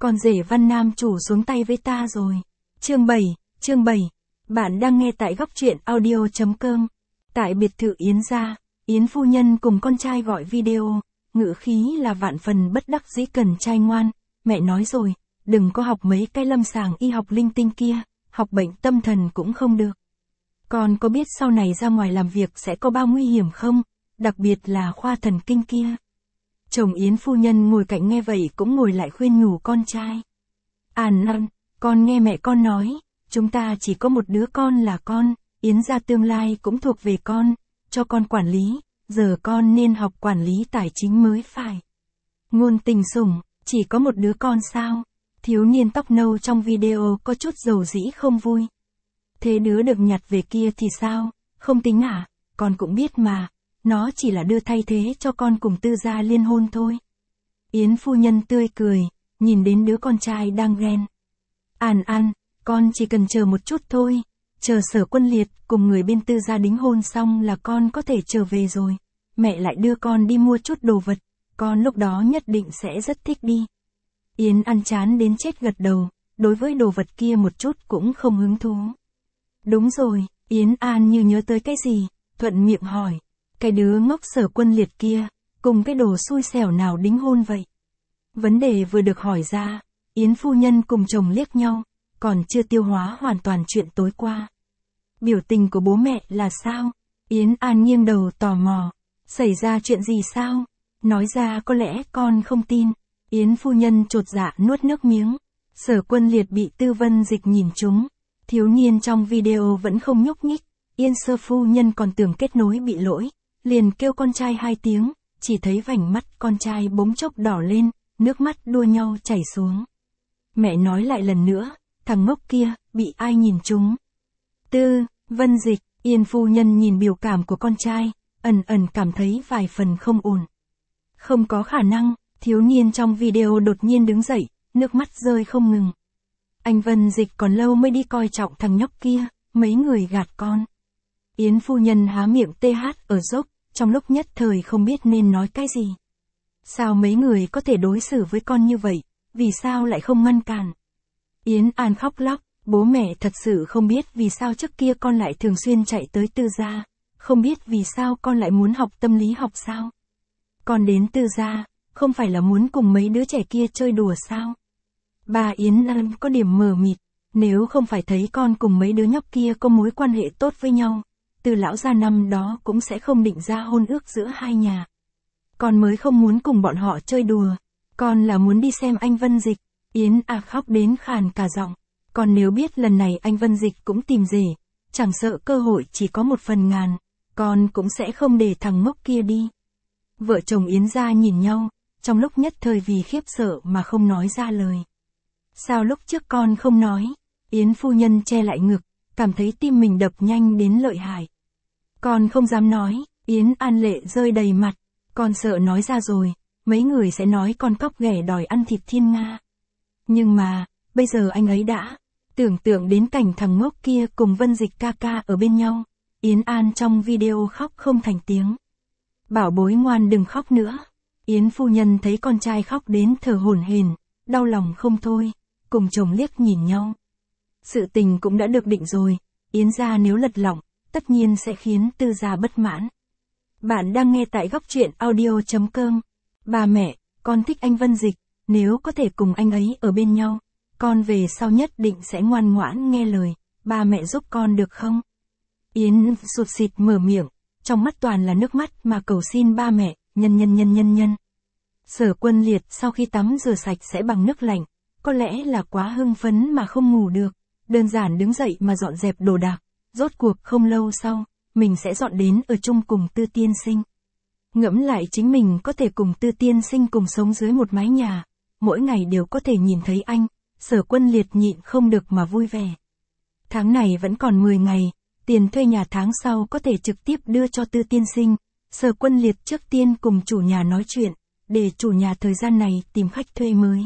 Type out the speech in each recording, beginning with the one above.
Con rể Văn Nam chủ xuống tay với ta rồi. Chương 7. Bạn đang nghe tại góc truyện audio.com. Tại biệt thự Yến gia, Yến phu nhân cùng con trai gọi video, ngữ khí là vạn phần bất đắc dĩ cần trai ngoan. Mẹ nói rồi, đừng có học mấy cái lâm sàng y học linh tinh kia, học bệnh tâm thần cũng không được. Con có biết sau này ra ngoài làm việc sẽ có bao nguy hiểm không? Đặc biệt là khoa thần kinh kia. Chồng Yến phu nhân ngồi cạnh nghe vậy cũng ngồi lại khuyên nhủ con trai. An, con nghe mẹ con nói, chúng ta chỉ có một đứa con là con, Yến gia tương lai cũng thuộc về con, cho con quản lý, giờ con nên học quản lý tài chính mới phải. Ngôn tình sủng, chỉ có một đứa con sao? Thiếu niên tóc nâu trong video có chút dầu dĩ không vui. Thế đứa được nhặt về kia thì sao? Không tính à? Con cũng biết mà. Nó chỉ là đưa thay thế cho con cùng Tư gia liên hôn thôi. Yến phu nhân tươi cười, nhìn đến đứa con trai đang ghen. An, con chỉ cần chờ một chút thôi. Chờ Sở Quân Liệt cùng người bên Tư gia đính hôn xong là con có thể trở về rồi. Mẹ lại đưa con đi mua chút đồ vật. Con lúc đó nhất định sẽ rất thích đi. Yến An chán đến chết gật đầu, đối với đồ vật kia một chút cũng không hứng thú. Đúng rồi, Yến An như nhớ tới cái gì, thuận miệng hỏi. Cái đứa ngốc Sở Quân Liệt kia, cùng cái đồ xui xẻo nào đính hôn vậy? Vấn đề vừa được hỏi ra, Yến phu nhân cùng chồng liếc nhau, còn chưa tiêu hóa hoàn toàn chuyện tối qua. Biểu tình của bố mẹ là sao? Yến An nghiêng đầu tò mò. Xảy ra chuyện gì sao? Nói ra có lẽ con không tin. Yến phu nhân chột dạ nuốt nước miếng. Sở Quân Liệt bị Tư Vân Dịch nhìn trúng. Thiếu niên trong video vẫn không nhúc nhích. Yên Sơ phu nhân còn tưởng kết nối bị lỗi. Liền kêu con trai 2 tiếng, chỉ thấy vành mắt con trai bỗng chốc đỏ lên, nước mắt đua nhau chảy xuống. Mẹ nói lại lần nữa, thằng ngốc kia, bị ai nhìn trúng? Tư Vân Dịch, Yên phu nhân nhìn biểu cảm của con trai, ẩn cảm thấy vài phần không ổn. Không có khả năng, thiếu niên trong video đột nhiên đứng dậy, nước mắt rơi không ngừng. Anh Vân Dịch còn lâu mới đi coi trọng thằng nhóc kia, mấy người gạt con. Yến phu nhân há miệng TH ở dốc, trong lúc nhất thời không biết nên nói cái gì. Sao mấy người có thể đối xử với con như vậy, vì sao lại không ngăn cản? Yến An khóc lóc, bố mẹ thật sự không biết vì sao trước kia con lại thường xuyên chạy tới Tư gia, không biết vì sao con lại muốn học tâm lý học sao? Con đến Tư gia, không phải là muốn cùng mấy đứa trẻ kia chơi đùa sao? Bà Yến An có điểm mờ mịt, nếu không phải thấy con cùng mấy đứa nhóc kia có mối quan hệ tốt với nhau, Từ lão gia năm đó cũng sẽ không định ra hôn ước giữa hai nhà. Con mới không muốn cùng bọn họ chơi đùa, con là muốn đi xem anh Vân Dịch. Yến khóc đến khàn cả giọng. Còn nếu biết lần này anh Vân Dịch cũng tìm rể, chẳng sợ cơ hội chỉ có 1/1000, con cũng sẽ không để thằng ngốc kia đi. Vợ chồng Yến gia nhìn nhau, trong lúc nhất thời vì khiếp sợ mà không nói ra lời. Sao lúc trước con không nói? Yến phu nhân che lại ngực, cảm thấy tim mình đập nhanh đến lợi hại. Con không dám nói, Yến An lệ rơi đầy mặt, con sợ nói ra rồi, mấy người sẽ nói con cóc ghẻ đòi ăn thịt thiên nga. Nhưng mà, bây giờ anh ấy đã, tưởng tượng đến cảnh thằng ngốc kia cùng Vân Dịch ca ca ở bên nhau, Yến An trong video khóc không thành tiếng. Bảo bối ngoan đừng khóc nữa. Yến phu nhân thấy con trai khóc đến thở hổn hển, đau lòng không thôi, cùng chồng liếc nhìn nhau. Sự tình cũng đã được định rồi, Yến gia nếu lật lọng, tất nhiên sẽ khiến Tư gia bất mãn. Bạn đang nghe tại góc truyện audio.com. Ba mẹ, con thích anh Vân Dịch, nếu có thể cùng anh ấy ở bên nhau, con về sau nhất định sẽ ngoan ngoãn nghe lời, ba mẹ giúp con được không? Yến sụt sịt mở miệng, trong mắt toàn là nước mắt mà cầu xin ba mẹ, nhân. Sở Quân Liệt sau khi tắm rửa sạch sẽ bằng nước lạnh, có lẽ là quá hưng phấn mà không ngủ được, đơn giản đứng dậy mà dọn dẹp đồ đạc, rốt cuộc không lâu sau, mình sẽ dọn đến ở chung cùng Tư tiên sinh. Ngẫm lại chính mình có thể cùng Tư tiên sinh cùng sống dưới một mái nhà, mỗi ngày đều có thể nhìn thấy anh, Sở Quân Liệt nhịn không được mà vui vẻ. Tháng này vẫn còn 10 ngày, tiền thuê nhà tháng sau có thể trực tiếp đưa cho Tư tiên sinh. Sở Quân Liệt trước tiên cùng chủ nhà nói chuyện, để chủ nhà thời gian này tìm khách thuê mới.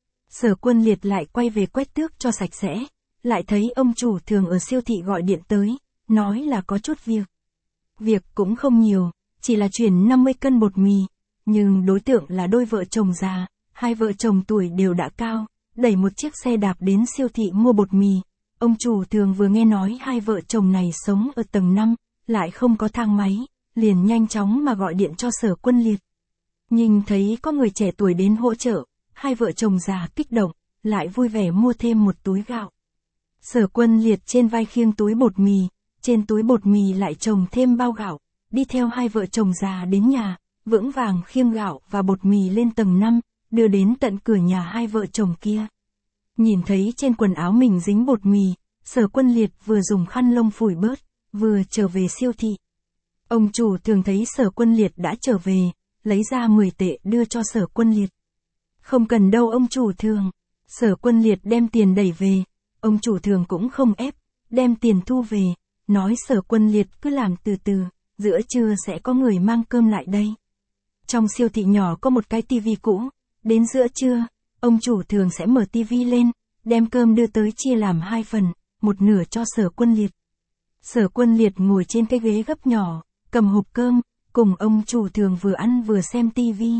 Sở Quân Liệt lại quay về quét tước cho sạch sẽ, lại thấy ông chủ thường ở siêu thị gọi điện tới, nói là có chút việc. Việc cũng không nhiều, chỉ là chuyển 50 cân bột mì, nhưng đối tượng là đôi vợ chồng già, hai vợ chồng tuổi đều đã cao, đẩy một chiếc xe đạp đến siêu thị mua bột mì. Ông chủ thường vừa nghe nói hai vợ chồng này sống ở tầng 5, lại không có thang máy, liền nhanh chóng mà gọi điện cho Sở Quân Liệt. Nhìn thấy có người trẻ tuổi đến hỗ trợ, hai vợ chồng già kích động, lại vui vẻ mua thêm một túi gạo. Sở Quân Liệt trên vai khiêng túi bột mì, trên túi bột mì lại chồng thêm bao gạo, đi theo hai vợ chồng già đến nhà, vững vàng khiêng gạo và bột mì lên tầng 5, đưa đến tận cửa nhà hai vợ chồng kia. Nhìn thấy trên quần áo mình dính bột mì, Sở Quân Liệt vừa dùng khăn lông phủi bớt, vừa trở về siêu thị. Ông chủ thường thấy Sở Quân Liệt đã trở về, lấy ra 10 tệ đưa cho Sở Quân Liệt. Không cần đâu ông chủ thường. Sở Quân Liệt đem tiền đẩy về, ông chủ thường cũng không ép, đem tiền thu về, nói Sở Quân Liệt cứ làm từ từ, giữa trưa sẽ có người mang cơm lại đây. Trong siêu thị nhỏ có một cái tivi cũ, đến giữa trưa, ông chủ thường sẽ mở tivi lên, đem cơm đưa tới chia làm 2 phần, một nửa cho Sở Quân Liệt. Sở Quân Liệt ngồi trên cái ghế gấp nhỏ, cầm hộp cơm, cùng ông chủ thường vừa ăn vừa xem tivi.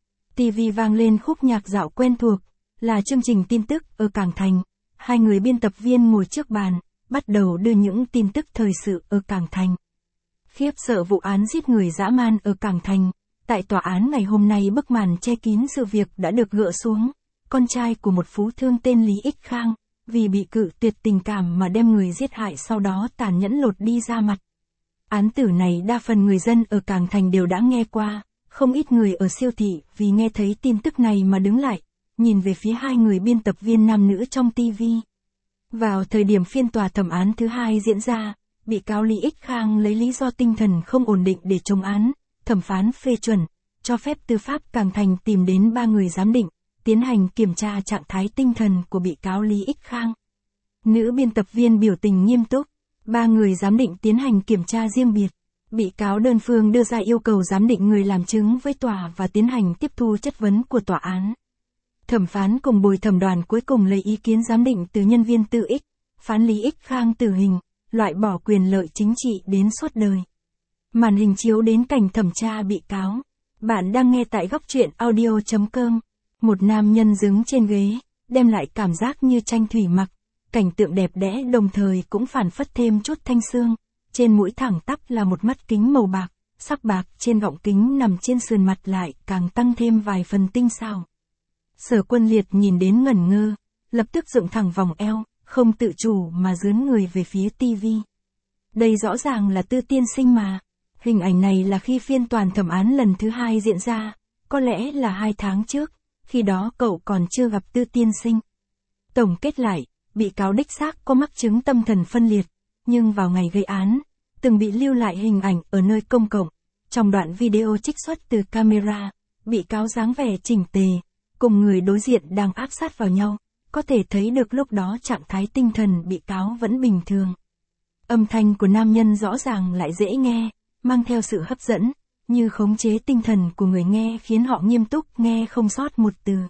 Tivi vang lên khúc nhạc dạo quen thuộc, là chương trình tin tức ở Cảng Thành. Hai người biên tập viên ngồi trước bàn, bắt đầu đưa những tin tức thời sự ở Cảng Thành. Khiếp sợ vụ án giết người dã man ở Cảng Thành. Tại tòa án ngày hôm nay bức màn che kín sự việc đã được gỡ xuống. Con trai của một phú thương tên Lý Ích Khang, vì bị cự tuyệt tình cảm mà đem người giết hại sau đó tàn nhẫn lột đi da mặt. Án tử này đa phần người dân ở Cảng Thành đều đã nghe qua, không ít người ở siêu thị vì nghe thấy tin tức này mà đứng lại, nhìn về phía hai người biên tập viên nam nữ trong TV. Vào thời điểm phiên tòa thẩm án thứ 2 diễn ra, bị cáo Lý Ích Khang lấy lý do tinh thần không ổn định để chống án, thẩm phán phê chuẩn, cho phép tư pháp Cảng Thành tìm đến 3 người giám định, tiến hành kiểm tra trạng thái tinh thần của bị cáo Lý Ích Khang. Nữ biên tập viên biểu tình nghiêm túc, 3 người giám định tiến hành kiểm tra riêng biệt. Bị cáo đơn phương đưa ra yêu cầu giám định người làm chứng với tòa và tiến hành tiếp thu chất vấn của tòa án. Thẩm phán cùng bồi thẩm đoàn cuối cùng lấy ý kiến giám định từ nhân viên tư ích, phán Lý Ích Khang tử hình, loại bỏ quyền lợi chính trị đến suốt đời. Màn hình chiếu đến cảnh thẩm tra bị cáo. Bạn đang nghe tại góc truyện audio.com. Một nam nhân đứng trên ghế, đem lại cảm giác như tranh thủy mặc. Cảnh tượng đẹp đẽ đồng thời cũng phản phất thêm chút thanh xương. Trên mũi thẳng tắp là một mắt kính màu bạc, sắc bạc trên gọng kính nằm trên sườn mặt lại càng tăng thêm vài phần tinh xảo. Sở Quân Liệt nhìn đến ngẩn ngơ, lập tức dựng thẳng vòng eo, không tự chủ mà dướn người về phía tivi. Đây rõ ràng là Tư tiên sinh mà. Hình ảnh này là khi phiên tòa thẩm án lần thứ 2 diễn ra, có lẽ là 2 tháng trước, khi đó cậu còn chưa gặp Tư tiên sinh. Tổng kết lại, bị cáo đích xác có mắc chứng tâm thần phân liệt, nhưng vào ngày gây án, từng bị lưu lại hình ảnh ở nơi công cộng. Trong đoạn video trích xuất từ camera, bị cáo dáng vẻ chỉnh tề, cùng người đối diện đang áp sát vào nhau, có thể thấy được lúc đó trạng thái tinh thần bị cáo vẫn bình thường. Âm thanh của nam nhân rõ ràng lại dễ nghe, mang theo sự hấp dẫn, như khống chế tinh thần của người nghe khiến họ nghiêm túc nghe không sót một từ.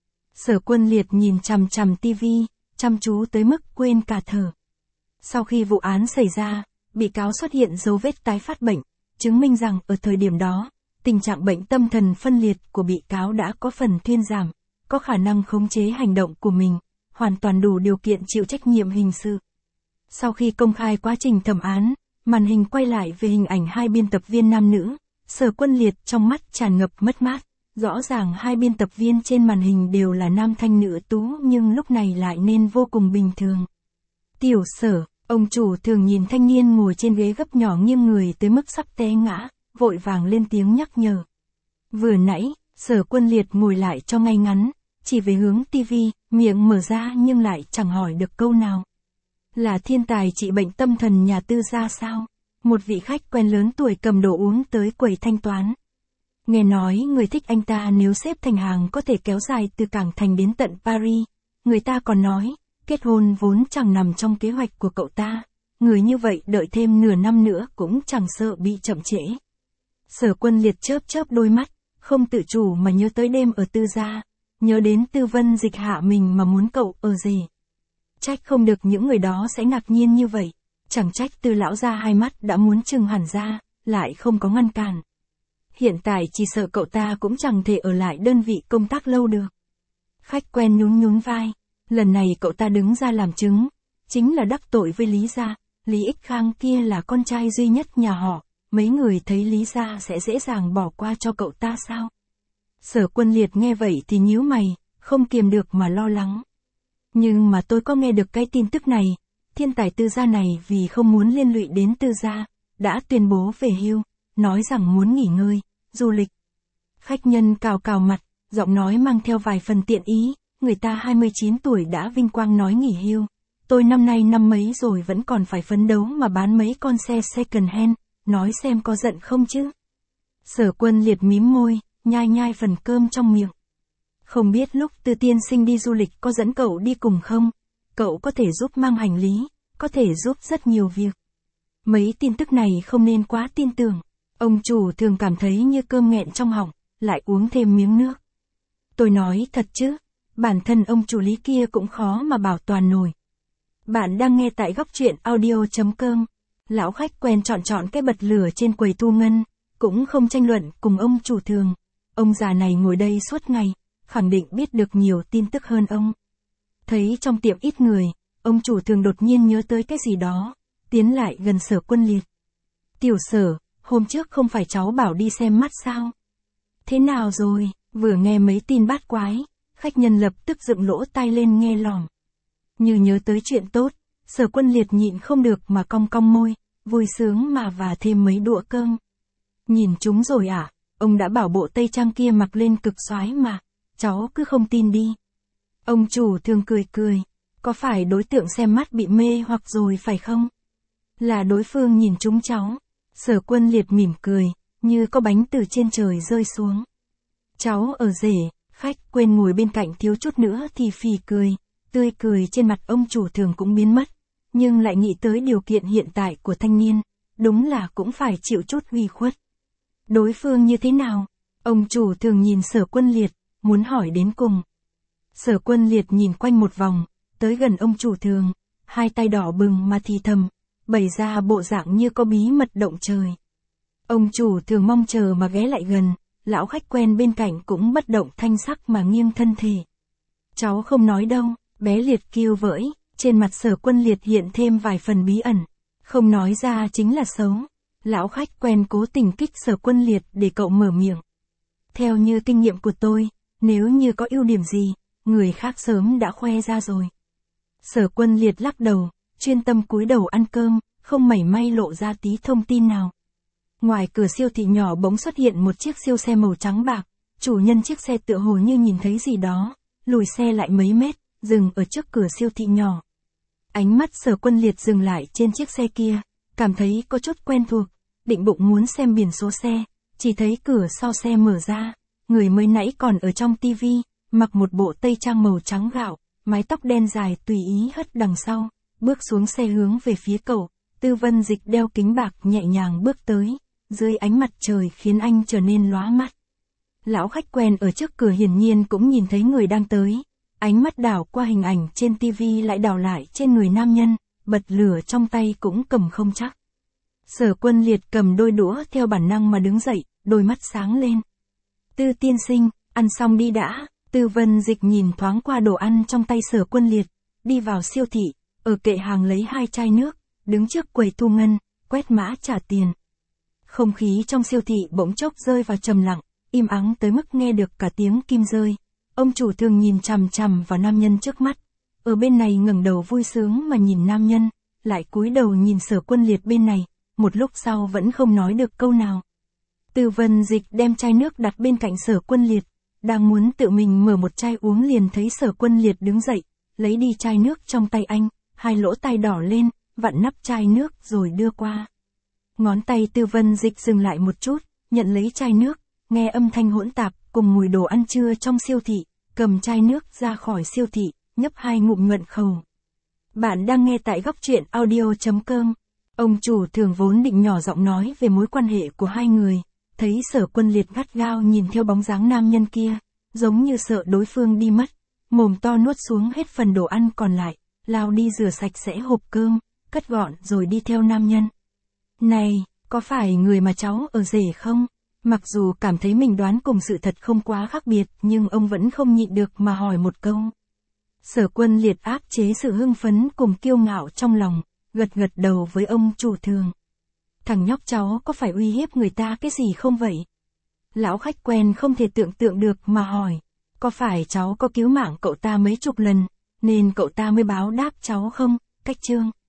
Sở Quân Liệt nhìn chằm chằm tivi, chăm chú tới mức quên cả thở. Sau khi vụ án xảy ra, bị cáo xuất hiện dấu vết tái phát bệnh, chứng minh rằng ở thời điểm đó, tình trạng bệnh tâm thần phân liệt của bị cáo đã có phần thuyên giảm, có khả năng khống chế hành động của mình, hoàn toàn đủ điều kiện chịu trách nhiệm hình sự. Sau khi công khai quá trình thẩm án, màn hình quay lại về hình ảnh hai biên tập viên nam nữ, Sở Quân Liệt trong mắt tràn ngập mất mát. Rõ ràng hai biên tập viên trên màn hình đều là nam thanh nữ tú nhưng lúc này lại nên vô cùng bình thường. Tiểu Sở, ông chủ thường nhìn thanh niên ngồi trên ghế gấp nhỏ nghiêng người tới mức sắp té ngã, vội vàng lên tiếng nhắc nhở. Vừa nãy, Sở Quân Liệt ngồi lại cho ngay ngắn, chỉ về hướng tivi, miệng mở ra nhưng lại chẳng hỏi được câu nào. Là thiên tài trị bệnh tâm thần nhà Tư gia sao? Một vị khách quen lớn tuổi cầm đồ uống tới quầy thanh toán. Nghe nói người thích anh ta nếu xếp thành hàng có thể kéo dài từ Cảng Thành đến tận Paris. Người ta còn nói, kết hôn vốn chẳng nằm trong kế hoạch của cậu ta. Người như vậy đợi thêm nửa năm nữa cũng chẳng sợ bị chậm trễ. Sở Quân Liệt chớp chớp đôi mắt, không tự chủ mà nhớ tới đêm ở Tư gia. Nhớ đến Tư Vân Dịch hạ mình mà muốn cậu ở rể. Trách không được những người đó sẽ ngạc nhiên như vậy. Chẳng trách Tư lão gia hai mắt đã muốn trừng hẳn ra, lại không có ngăn cản. Hiện tại chỉ sợ cậu ta cũng chẳng thể ở lại đơn vị công tác lâu được. Khách quen nhún nhún vai, Lần này cậu ta đứng ra làm chứng, chính là đắc tội với Lý gia. Lý Ích Khang kia là con trai duy nhất nhà họ, mấy người thấy Lý gia sẽ dễ dàng bỏ qua cho cậu ta sao? Sở Quân Liệt nghe vậy thì nhíu mày, không kiềm được mà lo lắng. Nhưng mà tôi có nghe được cái tin tức này, thiên tài Tư gia này vì không muốn liên lụy đến Tư gia, đã tuyên bố về hưu, nói rằng muốn nghỉ ngơi, du lịch. Khách nhân cào cào mặt, giọng nói mang theo vài phần tiện ý, người ta 29 tuổi đã vinh quang nói nghỉ hưu. Tôi năm nay năm mấy rồi vẫn còn phải phấn đấu mà bán mấy con xe second hand, nói xem có giận không chứ. Sở Quân Liệt mím môi, nhai nhai phần cơm trong miệng. Không biết lúc Tư tiên sinh đi du lịch có dẫn cậu đi cùng không? Cậu có thể giúp mang hành lý, có thể giúp rất nhiều việc. Mấy tin tức này không nên quá tin tưởng. Ông chủ thường cảm thấy như cơm nghẹn trong họng, lại uống thêm miếng nước. Tôi nói thật chứ, bản thân ông chủ Lý kia cũng khó mà bảo toàn nổi. Bạn đang nghe tại góc truyện audio.com. Lão khách quen chọn cái bật lửa trên quầy thu ngân, cũng không tranh luận cùng ông chủ thường. Ông già này ngồi đây suốt ngày, khẳng định biết được nhiều tin tức hơn ông. Thấy trong tiệm ít người, ông chủ thường đột nhiên nhớ tới cái gì đó, tiến lại gần Sở Quân Liệt. Tiểu Sở, hôm trước không phải cháu bảo đi xem mắt sao? Thế nào rồi? Vừa nghe mấy tin bát quái, khách nhân lập tức dựng lỗ tai lên nghe lỏm. Như nhớ tới chuyện tốt, Sở Quân Liệt nhịn không được mà cong cong môi, vui sướng mà và thêm mấy đũa cơm. Nhìn chúng rồi à? Ông đã bảo bộ tây trang kia mặc lên cực xoái mà, cháu cứ không tin đi. Ông chủ thường cười cười, có phải đối tượng xem mắt bị mê hoặc rồi phải không? Là đối phương nhìn chúng cháu. Sở Quân Liệt mỉm cười, như có bánh từ trên trời rơi xuống. Cháu ở rể, khách quên ngồi bên cạnh thiếu chút nữa thì phì cười, tươi cười trên mặt ông chủ thường cũng biến mất, nhưng lại nghĩ tới điều kiện hiện tại của thanh niên, đúng là cũng phải chịu chút uy khuất. Đối phương như thế nào? Ông chủ thường nhìn Sở Quân Liệt, muốn hỏi đến cùng. Sở Quân Liệt nhìn quanh một vòng, tới gần ông chủ thường, hai tay đỏ bừng mà thì thầm, bày ra bộ dạng như có bí mật động trời. Ông chủ thường mong chờ mà ghé lại gần, lão khách quen bên cạnh cũng bất động thanh sắc mà nghiêng thân thể. Cháu không nói đâu, bé Liệt kêu vỡi, trên mặt Sở Quân Liệt hiện thêm vài phần bí ẩn, không nói ra chính là xấu. Lão khách quen cố tình kích Sở Quân Liệt để cậu mở miệng. Theo như kinh nghiệm của tôi, nếu như có ưu điểm gì, người khác sớm đã khoe ra rồi. Sở Quân Liệt lắc đầu, chuyên tâm cúi đầu ăn cơm, không mảy may lộ ra tí thông tin nào. Ngoài cửa siêu thị nhỏ bỗng xuất hiện một chiếc siêu xe màu trắng bạc, chủ nhân chiếc xe tựa hồ như nhìn thấy gì đó, lùi xe lại mấy mét, dừng ở trước cửa siêu thị nhỏ. Ánh mắt Sở Quân Liệt dừng lại trên chiếc xe kia, cảm thấy có chút quen thuộc, định bụng muốn xem biển số xe, chỉ thấy cửa sau xe mở ra, người mới nãy còn ở trong tivi, mặc một bộ tây trang màu trắng gạo, mái tóc đen dài tùy ý hất đằng sau, bước xuống xe hướng về phía cậu. Tư Vân Dịch đeo kính bạc nhẹ nhàng bước tới, dưới ánh mặt trời khiến anh trở nên lóa mắt. Lão khách quen ở trước cửa hiển nhiên cũng nhìn thấy người đang tới, ánh mắt đảo qua hình ảnh trên tivi lại đảo lại trên người nam nhân, bật lửa trong tay cũng cầm không chắc. Sở Quân Liệt cầm đôi đũa theo bản năng mà đứng dậy, đôi mắt sáng lên. Tư tiên sinh, ăn xong đi đã. Tư Vân Dịch nhìn thoáng qua đồ ăn trong tay Sở Quân Liệt, đi vào siêu thị, ở kệ hàng lấy 2 chai nước, đứng trước quầy thu ngân, quét mã trả tiền. Không khí trong siêu thị bỗng chốc rơi vào trầm lặng, im ắng tới mức nghe được cả tiếng kim rơi. Ông chủ thường nhìn chằm chằm vào nam nhân trước mắt, ở bên này ngẩng đầu vui sướng mà nhìn nam nhân, lại cúi đầu nhìn Sở Quân Liệt bên này, một lúc sau vẫn không nói được câu nào. Tư Vân Dịch đem chai nước đặt bên cạnh Sở Quân Liệt, đang muốn tự mình mở một chai uống liền thấy Sở Quân Liệt đứng dậy, lấy đi chai nước trong tay anh, hai lỗ tai đỏ lên, vặn nắp chai nước rồi đưa qua. Ngón tay Tư Vân Dịch dừng lại một chút, nhận lấy chai nước, nghe âm thanh hỗn tạp cùng mùi đồ ăn trưa trong siêu thị, cầm chai nước ra khỏi siêu thị, nhấp 2 ngụm nhuận khẩu. Bạn đang nghe tại góc truyện audio.com. Ông chủ thường vốn định nhỏ giọng nói về mối quan hệ của hai người, thấy Sở Quân Liệt gắt gao nhìn theo bóng dáng nam nhân kia, giống như sợ đối phương đi mất, mồm to nuốt xuống hết phần đồ ăn còn lại, lao đi rửa sạch sẽ hộp cơm, cất gọn rồi đi theo nam nhân. Này, có phải người mà cháu ở rể không? Mặc dù cảm thấy mình đoán cùng sự thật không quá khác biệt nhưng ông vẫn không nhịn được mà hỏi một câu. Sở Quân Liệt áp chế sự hưng phấn cùng kiêu ngạo trong lòng, gật gật đầu với ông chủ thường. Thằng nhóc cháu có phải uy hiếp người ta cái gì không vậy? Lão khách quen không thể tưởng tượng được mà hỏi. Có phải cháu có cứu mạng cậu ta mấy chục lần, nên cậu ta mới báo đáp cháu không, Cách Trương?